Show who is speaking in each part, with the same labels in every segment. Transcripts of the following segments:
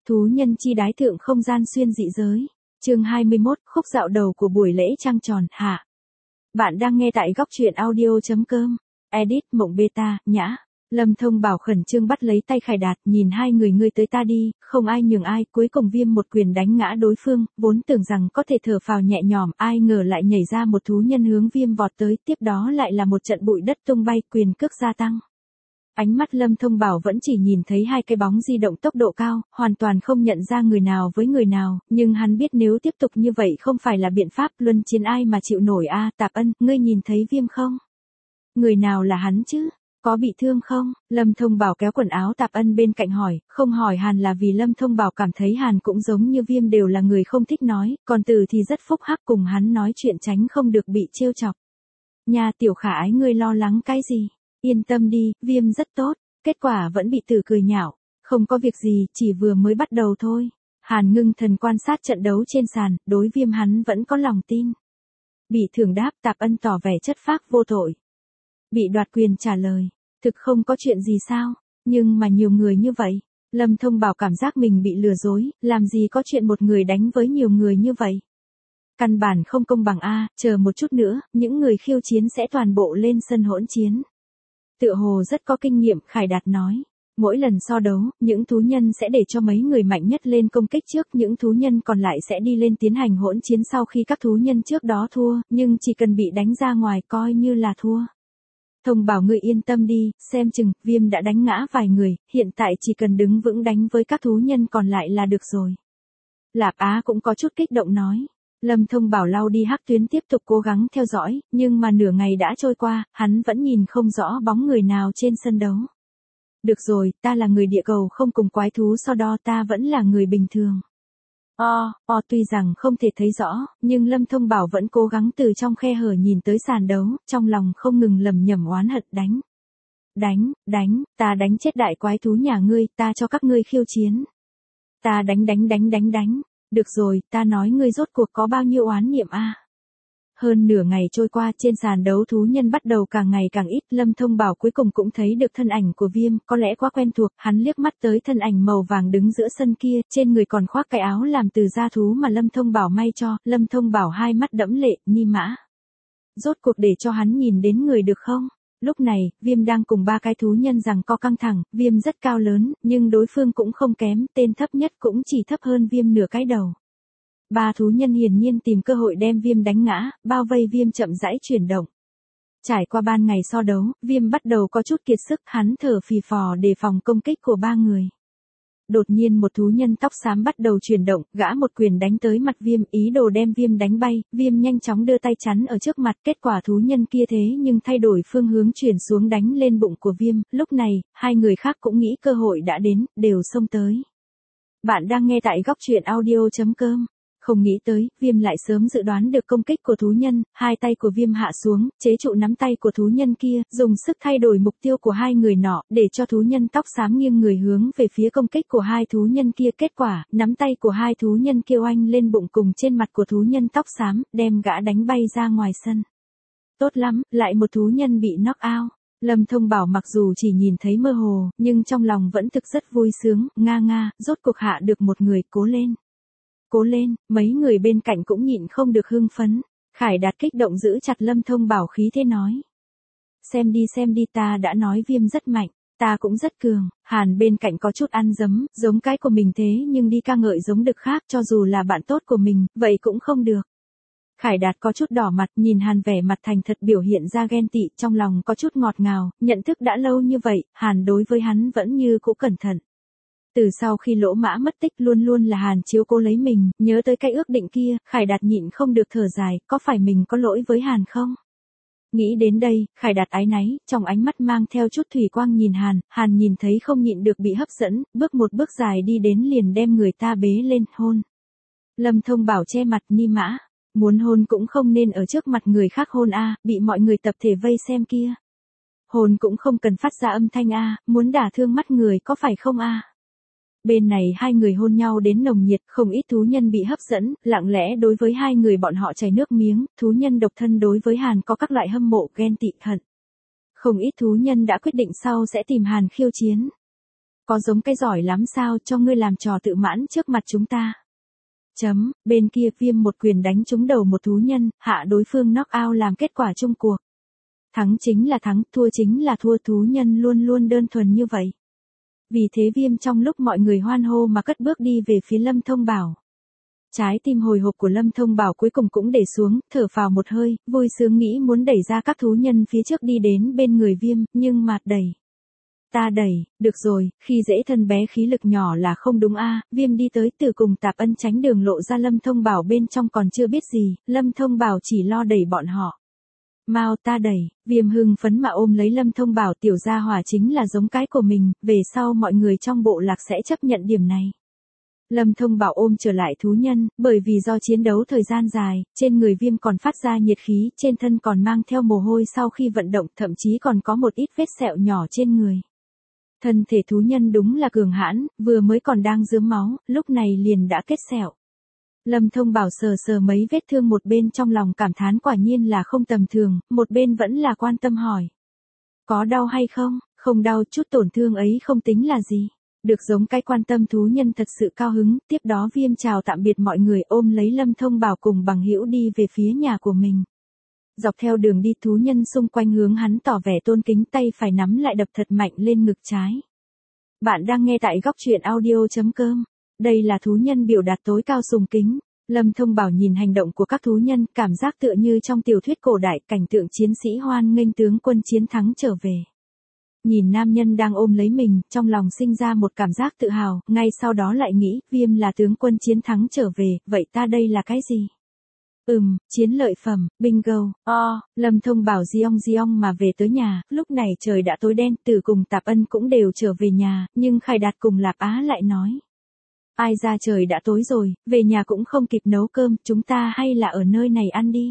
Speaker 1: Thú nhân chi đái thượng không gian xuyên dị giới. Chương 21, khúc dạo đầu của buổi lễ trăng tròn, hạ. Bạn đang nghe tại góc truyện audio.com. Edit Mộng Beta, nhã. Lâm Thông Bảo khẩn trương bắt lấy tay Khải Đạt, nhìn hai người ngươi tới ta đi, không ai nhường ai, cuối cùng Viêm một quyền đánh ngã đối phương, vốn tưởng rằng có thể thở phào nhẹ nhõm, ai ngờ lại nhảy ra một thú nhân hướng Viêm vọt tới, tiếp đó lại là một trận bụi đất tung bay, quyền cước gia tăng. Ánh mắt Lâm Thông Bảo vẫn chỉ nhìn thấy hai cái bóng di động tốc độ cao, hoàn toàn không nhận ra người nào với người nào, nhưng hắn biết nếu tiếp tục như vậy không phải là biện pháp, luân chiến ai mà chịu nổi a. Tạp Ân, ngươi nhìn thấy Viêm không? Người nào là hắn chứ? Có bị thương không? Lâm Thông Bảo kéo quần áo Tạp Ân bên cạnh hỏi, không hỏi Hàn là vì Lâm Thông Bảo cảm thấy Hàn cũng giống như Viêm đều là người không thích nói, còn Từ thì rất phúc hắc cùng hắn nói chuyện tránh không được bị trêu chọc. Nhà tiểu khả ái ngươi lo lắng cái gì? Yên tâm đi, Viêm rất tốt, kết quả vẫn bị Từ cười nhạo, không có việc gì, chỉ vừa mới bắt đầu thôi. Hàn ngưng thần quan sát trận đấu trên sàn, đối Viêm hắn vẫn có lòng tin. Bị thưởng đáp, Tạp Ân tỏ vẻ chất phác vô tội. Bị đoạt quyền trả lời, thực không có chuyện gì sao, nhưng mà nhiều người như vậy. Lâm Thông Bảo cảm giác mình bị lừa dối, làm gì có chuyện một người đánh với nhiều người như vậy. Căn bản không công bằng a, chờ một chút nữa, những người khiêu chiến sẽ toàn bộ lên sân hỗn chiến. Tựa hồ rất có kinh nghiệm, Khải Đạt nói. Mỗi lần so đấu, những thú nhân sẽ để cho mấy người mạnh nhất lên công kích trước, những thú nhân còn lại sẽ đi lên tiến hành hỗn chiến sau khi các thú nhân trước đó thua, nhưng chỉ cần bị đánh ra ngoài coi như là thua. Thông Bảo ngươi yên tâm đi, xem chừng, Viêm đã đánh ngã vài người, hiện tại chỉ cần đứng vững đánh với các thú nhân còn lại là được rồi. Lạp Á cũng có chút kích động nói. Lâm Thông Bảo lau đi hắc tuyến tiếp tục cố gắng theo dõi, nhưng mà nửa ngày đã trôi qua, hắn vẫn nhìn không rõ bóng người nào trên sân đấu. Được rồi, ta là người địa cầu không cùng quái thú so đo, ta vẫn là người bình thường. Tuy rằng không thể thấy rõ, nhưng Lâm Thông Bảo vẫn cố gắng từ trong khe hở nhìn tới sàn đấu, trong lòng không ngừng lầm nhầm oán hận đánh, ta đánh chết đại quái thú nhà ngươi, ta cho các ngươi khiêu chiến. Ta đánh. Được rồi, ta nói ngươi rốt cuộc có bao nhiêu oán niệm a? Hơn nửa ngày trôi qua, trên sàn đấu thú nhân bắt đầu càng ngày càng ít, Lâm Thông Bảo cuối cùng cũng thấy được thân ảnh của Viêm, có lẽ quá quen thuộc, hắn liếc mắt tới thân ảnh màu vàng đứng giữa sân kia, trên người còn khoác cái áo làm từ da thú mà Lâm Thông Bảo may cho, Lâm Thông Bảo hai mắt đẫm lệ, ni mã. Rốt cuộc để cho hắn nhìn đến người được không? Lúc này, Viêm đang cùng ba cái thú nhân giằng co căng thẳng, Viêm rất cao lớn, nhưng đối phương cũng không kém, tên thấp nhất cũng chỉ thấp hơn Viêm nửa cái đầu. Ba thú nhân hiển nhiên tìm cơ hội đem Viêm đánh ngã, bao vây Viêm chậm rãi chuyển động. Trải qua ban ngày so đấu, Viêm bắt đầu có chút kiệt sức, hắn thở phì phò đề phòng công kích của ba người. Đột nhiên một thú nhân tóc xám bắt đầu chuyển động, gã một quyền đánh tới mặt Viêm, ý đồ đem Viêm đánh bay, Viêm nhanh chóng đưa tay chắn ở trước mặt, kết quả thú nhân kia thế nhưng thay đổi phương hướng chuyển xuống đánh lên bụng của Viêm, lúc này, hai người khác cũng nghĩ cơ hội đã đến, đều xông tới. Bạn đang nghe tại góc truyện audio.com. Không nghĩ tới, Viêm lại sớm dự đoán được công kích của thú nhân, hai tay của Viêm hạ xuống, chế trụ nắm tay của thú nhân kia, dùng sức thay đổi mục tiêu của hai người nọ, để cho thú nhân tóc xám nghiêng người hướng về phía công kích của hai thú nhân kia. Kết quả, nắm tay của hai thú nhân kia oanh lên bụng cùng trên mặt của thú nhân tóc xám, đem gã đánh bay ra ngoài sân. Tốt lắm, lại một thú nhân bị knock out. Lâm Thông Bảo mặc dù chỉ nhìn thấy mơ hồ, nhưng trong lòng vẫn thực rất vui sướng, rốt cuộc hạ được một người, cố lên. Cố lên, mấy người bên cạnh cũng nhịn không được hưng phấn. Khải Đạt kích động giữ chặt Lâm Thông Bảo khí thế nói. Xem đi, ta đã nói Viêm rất mạnh, ta cũng rất cường. Hàn bên cạnh có chút ăn dấm, giống cái của mình thế nhưng đi ca ngợi giống đực khác, cho dù là bạn tốt của mình, vậy cũng không được. Khải Đạt có chút đỏ mặt, nhìn Hàn vẻ mặt thành thật biểu hiện ra ghen tị, trong lòng có chút ngọt ngào, nhận thức đã lâu như vậy, Hàn đối với hắn vẫn như cũ cẩn thận. Từ sau khi Lỗ Mã mất tích luôn luôn là Hàn chiếu cố lấy mình, nhớ tới cái ước định kia, Khải Đạt nhịn không được thở dài, có phải mình có lỗi với Hàn không? Nghĩ đến đây, Khải Đạt áy náy, trong ánh mắt mang theo chút thủy quang nhìn Hàn nhìn thấy không nhịn được bị hấp dẫn, bước một bước dài đi đến liền đem người ta bế lên, hôn. Lâm Thông Bảo che mặt, ni mã, muốn hôn cũng không nên ở trước mặt người khác hôn a, bị mọi người tập thể vây xem kia. Hôn cũng không cần phát ra âm thanh a, muốn đả thương mắt người có phải không a? Bên này hai người hôn nhau đến nồng nhiệt, không ít thú nhân bị hấp dẫn, lặng lẽ đối với hai người bọn họ chảy nước miếng, thú nhân độc thân đối với Hàn có các loại hâm mộ, ghen tị, hận. Không ít thú nhân đã quyết định sau sẽ tìm Hàn khiêu chiến. Có giống cái giỏi lắm sao cho ngươi làm trò tự mãn trước mặt chúng ta. Bên kia Viêm một quyền đánh trúng đầu một thú nhân, hạ đối phương knock out làm kết quả chung cuộc. Thắng chính là thắng, thua chính là thua, thú nhân luôn luôn đơn thuần như vậy. Vì thế Viêm trong lúc mọi người hoan hô mà cất bước đi về phía Lâm Thông Bảo. Trái tim hồi hộp của Lâm Thông Bảo cuối cùng cũng để xuống, thở phào một hơi, vui sướng nghĩ muốn đẩy ra các thú nhân phía trước đi đến bên người Viêm, nhưng mà đẩy. Ta đẩy, được rồi, khi dễ thân bé khí lực nhỏ là không đúng a. Viêm đi tới từ cùng Tạp Ân tránh đường lộ ra Lâm Thông Bảo bên trong còn chưa biết gì, Lâm Thông Bảo chỉ lo đẩy bọn họ. Mau ta đẩy, Viêm hưng phấn mà ôm lấy Lâm Thông Bảo, tiểu gia hỏa chính là giống cái của mình, về sau mọi người trong bộ lạc sẽ chấp nhận điểm này. Lâm Thông Bảo ôm trở lại thú nhân, bởi vì do chiến đấu thời gian dài, trên người Viêm còn phát ra nhiệt khí, trên thân còn mang theo mồ hôi sau khi vận động, thậm chí còn có một ít vết sẹo nhỏ trên người. Thân thể thú nhân đúng là cường hãn, vừa mới còn đang rớm máu, lúc này liền đã kết sẹo. Lâm Thông Bảo sờ sờ mấy vết thương một bên trong lòng cảm thán quả nhiên là không tầm thường, một bên vẫn là quan tâm hỏi. Có đau hay không? Không đau, chút tổn thương ấy không tính là gì. Được giống cái quan tâm thú nhân thật sự cao hứng, tiếp đó Viêm chào tạm biệt mọi người ôm lấy Lâm Thông Bảo cùng bằng hữu đi về phía nhà của mình. Dọc theo đường đi thú nhân xung quanh hướng hắn tỏ vẻ tôn kính, tay phải nắm lại đập thật mạnh lên ngực trái. Bạn đang nghe tại góc truyện audio.com. Đây là thú nhân biểu đạt tối cao sùng kính. Lâm Thông Bảo nhìn hành động của các thú nhân, cảm giác tựa như trong tiểu thuyết cổ đại, cảnh tượng chiến sĩ hoan nghênh tướng quân chiến thắng trở về. Nhìn nam nhân đang ôm lấy mình, trong lòng sinh ra một cảm giác tự hào, ngay sau đó lại nghĩ, Viêm là tướng quân chiến thắng trở về, vậy ta đây là cái gì? Chiến lợi phẩm, bingo, Lâm Thông Bảo giong mà về tới nhà, lúc này trời đã tối đen, Từ cùng Tạp Ân cũng đều trở về nhà, nhưng Khải Đạt cùng Lạp Á lại nói. Ai ra trời đã tối rồi, về nhà cũng không kịp nấu cơm, chúng ta hay là ở nơi này ăn đi.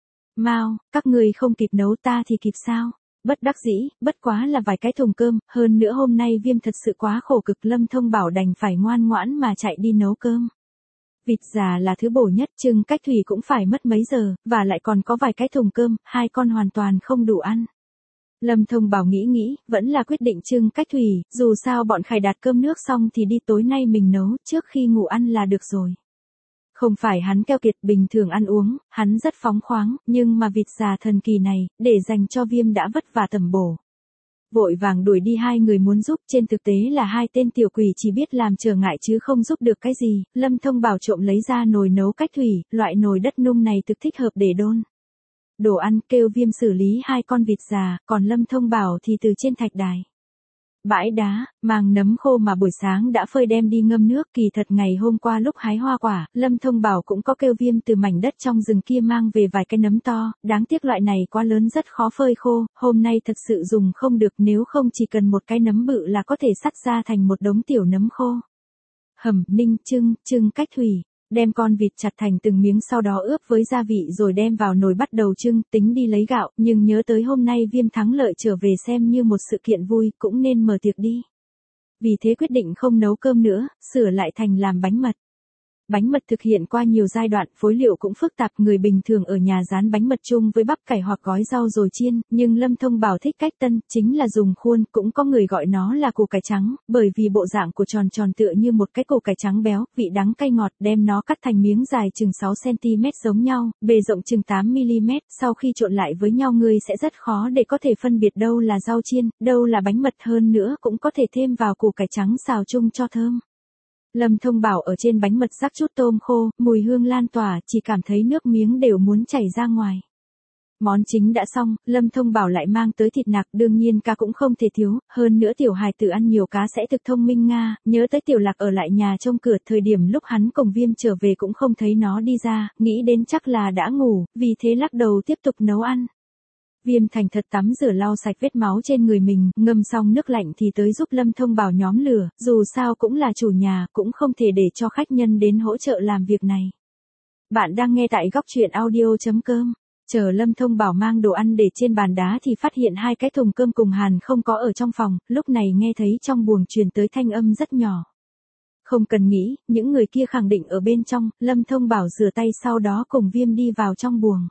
Speaker 1: Mau, các người không kịp nấu ta thì kịp sao? Bất đắc dĩ, bất quá là vài cái thùng cơm, hơn nữa hôm nay Viêm thật sự quá khổ cực, Lâm Thông Bảo đành phải ngoan ngoãn mà chạy đi nấu cơm. Vịt già là thứ bổ nhất, trưng cách thủy cũng phải mất mấy giờ, và lại còn có vài cái thùng cơm, hai con hoàn toàn không đủ ăn. Lâm Thông Bảo nghĩ, vẫn là quyết định trưng cách thủy, dù sao bọn Khải Đạt cơm nước xong thì đi, tối nay mình nấu, trước khi ngủ ăn là được rồi. Không phải hắn keo kiệt, bình thường ăn uống, hắn rất phóng khoáng, nhưng mà vịt già thần kỳ này, để dành cho Viêm đã vất vả tầm bổ. Vội vàng đuổi đi hai người muốn giúp, trên thực tế là hai tên tiểu quỷ chỉ biết làm trở ngại chứ không giúp được cái gì. Lâm Thông Bảo trộm lấy ra nồi nấu cách thủy, loại nồi đất nung này thực thích hợp để đôn đồ ăn, kêu Viêm xử lý hai con vịt già, còn Lâm Thông Bảo thì từ trên thạch đài, bãi đá, mang nấm khô mà buổi sáng đã phơi đem đi ngâm nước. Kỳ thật ngày hôm qua lúc hái hoa quả, Lâm Thông Bảo cũng có kêu Viêm từ mảnh đất trong rừng kia mang về vài cái nấm to, đáng tiếc loại này quá lớn rất khó phơi khô, hôm nay thật sự dùng không được, nếu không chỉ cần một cái nấm bự là có thể sắt ra thành một đống tiểu nấm khô. Ninh, trưng cách thủy. Đem con vịt chặt thành từng miếng sau đó ướp với gia vị rồi đem vào nồi bắt đầu trưng, tính đi lấy gạo, nhưng nhớ tới hôm nay Viêm thắng lợi trở về xem như một sự kiện vui, cũng nên mở tiệc đi. Vì thế quyết định không nấu cơm nữa, sửa lại thành làm bánh mật. Bánh mật thực hiện qua nhiều giai đoạn, phối liệu cũng phức tạp, người bình thường ở nhà rán bánh mật chung với bắp cải hoặc gói rau rồi chiên, nhưng Lâm Thông Bảo thích cách tân, chính là dùng khuôn, cũng có người gọi nó là củ cải trắng, bởi vì bộ dạng của tròn tròn tựa như một cái củ cải trắng béo, vị đắng cay ngọt, đem nó cắt thành miếng dài chừng 6cm giống nhau, bề rộng chừng 8mm, sau khi trộn lại với nhau ngươi sẽ rất khó để có thể phân biệt đâu là rau chiên, đâu là bánh mật, hơn nữa cũng có thể thêm vào củ cải trắng xào chung cho thơm. Lâm Thông Bảo ở trên bánh mật rắc chút tôm khô, mùi hương lan tỏa, chỉ cảm thấy nước miếng đều muốn chảy ra ngoài. Món chính đã xong, Lâm Thông Bảo lại mang tới thịt nạc, đương nhiên cá cũng không thể thiếu, hơn nữa tiểu hài tử ăn nhiều cá sẽ thực thông minh nga, nhớ tới tiểu Lạc ở lại nhà trông cửa, thời điểm lúc hắn cùng Viêm trở về cũng không thấy nó đi ra, nghĩ đến chắc là đã ngủ, vì thế lắc đầu tiếp tục nấu ăn. Viêm thành thật tắm rửa lau sạch vết máu trên người mình, ngâm xong nước lạnh thì tới giúp Lâm Thông Bảo nhóm lửa, dù sao cũng là chủ nhà, cũng không thể để cho khách nhân đến hỗ trợ làm việc này. Bạn đang nghe tại góc truyện audio.com. Chờ Lâm Thông Bảo mang đồ ăn để trên bàn đá thì phát hiện hai cái thùng cơm cùng Hàn không có ở trong phòng, lúc này nghe thấy trong buồng truyền tới thanh âm rất nhỏ. Không cần nghĩ, những người kia khẳng định ở bên trong, Lâm Thông Bảo rửa tay sau đó cùng Viêm đi vào trong buồng.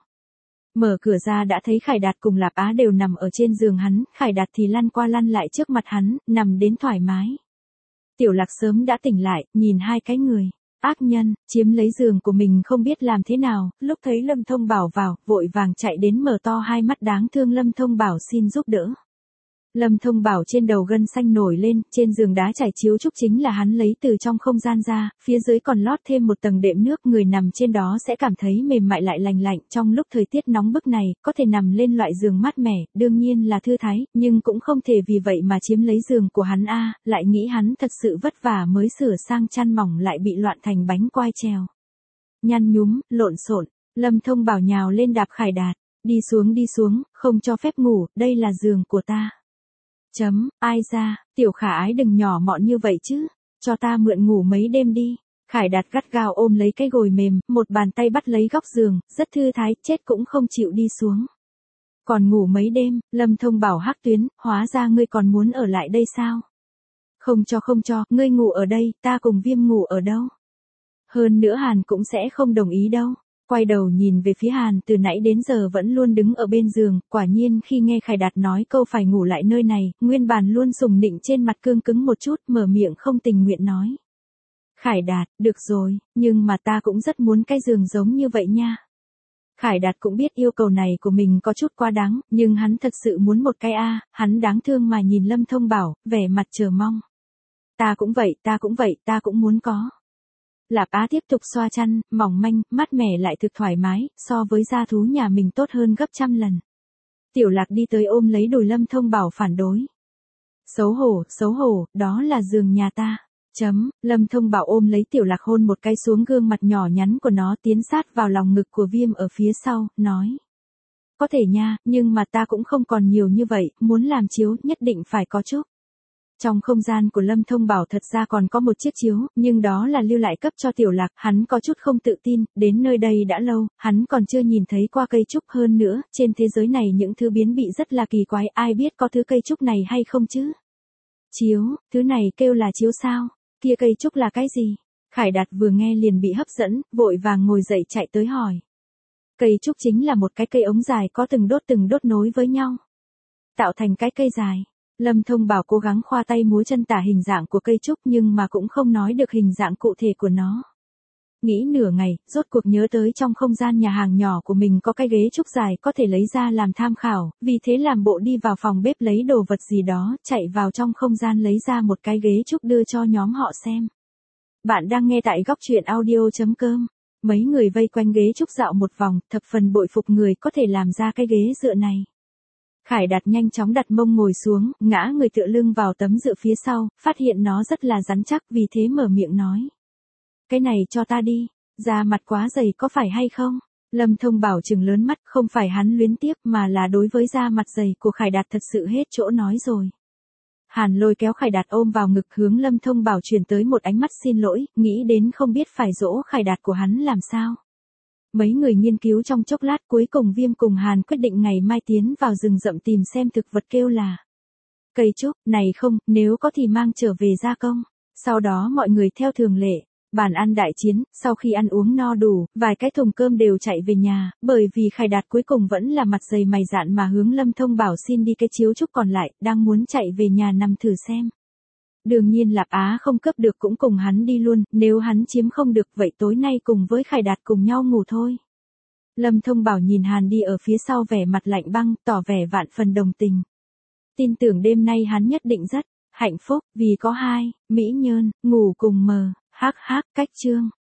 Speaker 1: Mở cửa ra đã thấy Khải Đạt cùng Lạp Á đều nằm ở trên giường hắn, Khải Đạt thì lăn qua lăn lại trước mặt hắn, nằm đến thoải mái. Tiểu Lạc sớm đã tỉnh lại, nhìn hai cái người ác nhân chiếm lấy giường của mình không biết làm thế nào, lúc thấy Lâm Thông Bảo vào, vội vàng chạy đến mở to hai mắt đáng thương Lâm Thông Bảo xin giúp đỡ. Lâm Thông Bảo trên đầu gân xanh nổi lên, trên giường đá trải chiếu trúc chính là hắn lấy từ trong không gian ra, phía dưới còn lót thêm một tầng đệm nước, người nằm trên đó sẽ cảm thấy mềm mại lại lành lạnh, trong lúc thời tiết nóng bức này, có thể nằm lên loại giường mát mẻ, đương nhiên là thư thái, nhưng cũng không thể vì vậy mà chiếm lấy giường của hắn lại nghĩ hắn thật sự vất vả mới sửa sang chăn mỏng lại bị loạn thành bánh quai treo. Nhăn nhúm, lộn xộn, Lâm Thông Bảo nhào lên đạp Khải Đạt, đi xuống, không cho phép ngủ, đây là giường của ta. Ai ra, Tiểu Khả Ái đừng nhỏ mọn như vậy chứ, cho ta mượn ngủ mấy đêm đi. Khải Đạt gắt gao ôm lấy cái gồi mềm, một bàn tay bắt lấy góc giường, rất thư thái, chết cũng không chịu đi xuống. Còn ngủ mấy đêm, Lâm Thông Bảo hắc tuyến, hóa ra ngươi còn muốn ở lại đây sao? Không cho, ngươi ngủ ở đây, ta cùng Viêm ngủ ở đâu? Hơn nữa Hàn cũng sẽ không đồng ý đâu. Quay đầu nhìn về phía Hàn, từ nãy đến giờ vẫn luôn đứng ở bên giường, quả nhiên khi nghe Khải Đạt nói câu phải ngủ lại nơi này, nguyên bản luôn sùng nịnh trên mặt cương cứng một chút, mở miệng không tình nguyện nói. Khải Đạt, được rồi, nhưng mà ta cũng rất muốn cái giường giống như vậy nha. Khải Đạt cũng biết yêu cầu này của mình có chút quá đáng, nhưng hắn thật sự muốn một cái hắn đáng thương mà nhìn Lâm Thông Bảo, vẻ mặt chờ mong. Ta cũng vậy, ta cũng muốn có. Lạp Á tiếp tục xoa chăn, mỏng manh, mát mẻ lại thực thoải mái, so với da thú nhà mình tốt hơn gấp trăm lần. Tiểu Lạc đi tới ôm lấy đùi Lâm Thông Bảo phản đối. Xấu hổ, đó là giường nhà ta. Lâm Thông Bảo ôm lấy Tiểu Lạc hôn một cái xuống gương mặt nhỏ nhắn của nó, tiến sát vào lòng ngực của Viêm ở phía sau, nói. Có thể nha, nhưng mà ta cũng không còn nhiều như vậy, muốn làm chiếu, nhất định phải có chút. Trong không gian của Lâm Thông Bảo thật ra còn có một chiếc chiếu, nhưng đó là lưu lại cấp cho Tiểu Lạc, hắn có chút không tự tin, đến nơi đây đã lâu, hắn còn chưa nhìn thấy qua cây trúc, hơn nữa, trên thế giới này những thứ biến bị rất là kỳ quái, ai biết có thứ cây trúc này hay không chứ? Chiếu, thứ này kêu là chiếu sao? Kia cây trúc là cái gì? Khải Đạt vừa nghe liền bị hấp dẫn, vội vàng ngồi dậy chạy tới hỏi. Cây trúc chính là một cái cây ống dài có từng đốt nối với nhau, tạo thành cái cây dài. Lâm Thông Bảo cố gắng khoa tay múa chân tả hình dạng của cây trúc nhưng mà cũng không nói được hình dạng cụ thể của nó. Nghĩ nửa ngày, rốt cuộc nhớ tới trong không gian nhà hàng nhỏ của mình có cái ghế trúc dài có thể lấy ra làm tham khảo, vì thế làm bộ đi vào phòng bếp lấy đồ vật gì đó, chạy vào trong không gian lấy ra một cái ghế trúc đưa cho nhóm họ xem. Bạn đang nghe tại góc truyện audio.com. Mấy người vây quanh ghế trúc dạo một vòng, thập phần bội phục người có thể làm ra cái ghế dựa này. Khải Đạt nhanh chóng đặt mông ngồi xuống, ngã người tựa lưng vào tấm dựa phía sau, phát hiện nó rất là rắn chắc, vì thế mở miệng nói. Cái này cho ta đi, da mặt quá dày có phải hay không? Lâm Thông Bảo trừng lớn mắt, không phải hắn luyến tiếc mà là đối với da mặt dày của Khải Đạt thật sự hết chỗ nói rồi. Hàn Lôi kéo Khải Đạt ôm vào ngực, hướng Lâm Thông Bảo truyền tới một ánh mắt xin lỗi, nghĩ đến không biết phải dỗ Khải Đạt của hắn làm sao. Mấy người nghiên cứu trong chốc lát, cuối cùng Viêm cùng Hàn quyết định ngày mai tiến vào rừng rậm tìm xem thực vật kêu là cây trúc, này không, nếu có thì mang trở về gia công. Sau đó mọi người theo thường lệ, bàn ăn đại chiến, sau khi ăn uống no đủ, vài cái thùng cơm đều chạy về nhà, bởi vì Khải Đạt cuối cùng vẫn là mặt dày mày dạn mà hướng Lâm Thông Bảo xin đi cái chiếu trúc còn lại, đang muốn chạy về nhà nằm thử xem. Đương nhiên Lạp Á không cướp được cũng cùng hắn đi luôn, nếu hắn chiếm không được vậy tối nay cùng với Khải Đạt cùng nhau ngủ thôi. Lâm Thông Bảo nhìn Hàn đi ở phía sau vẻ mặt lạnh băng, tỏ vẻ vạn phần đồng tình. Tin tưởng đêm nay hắn nhất định rất hạnh phúc, vì có hai mỹ nhân ngủ cùng mờ, cách chương.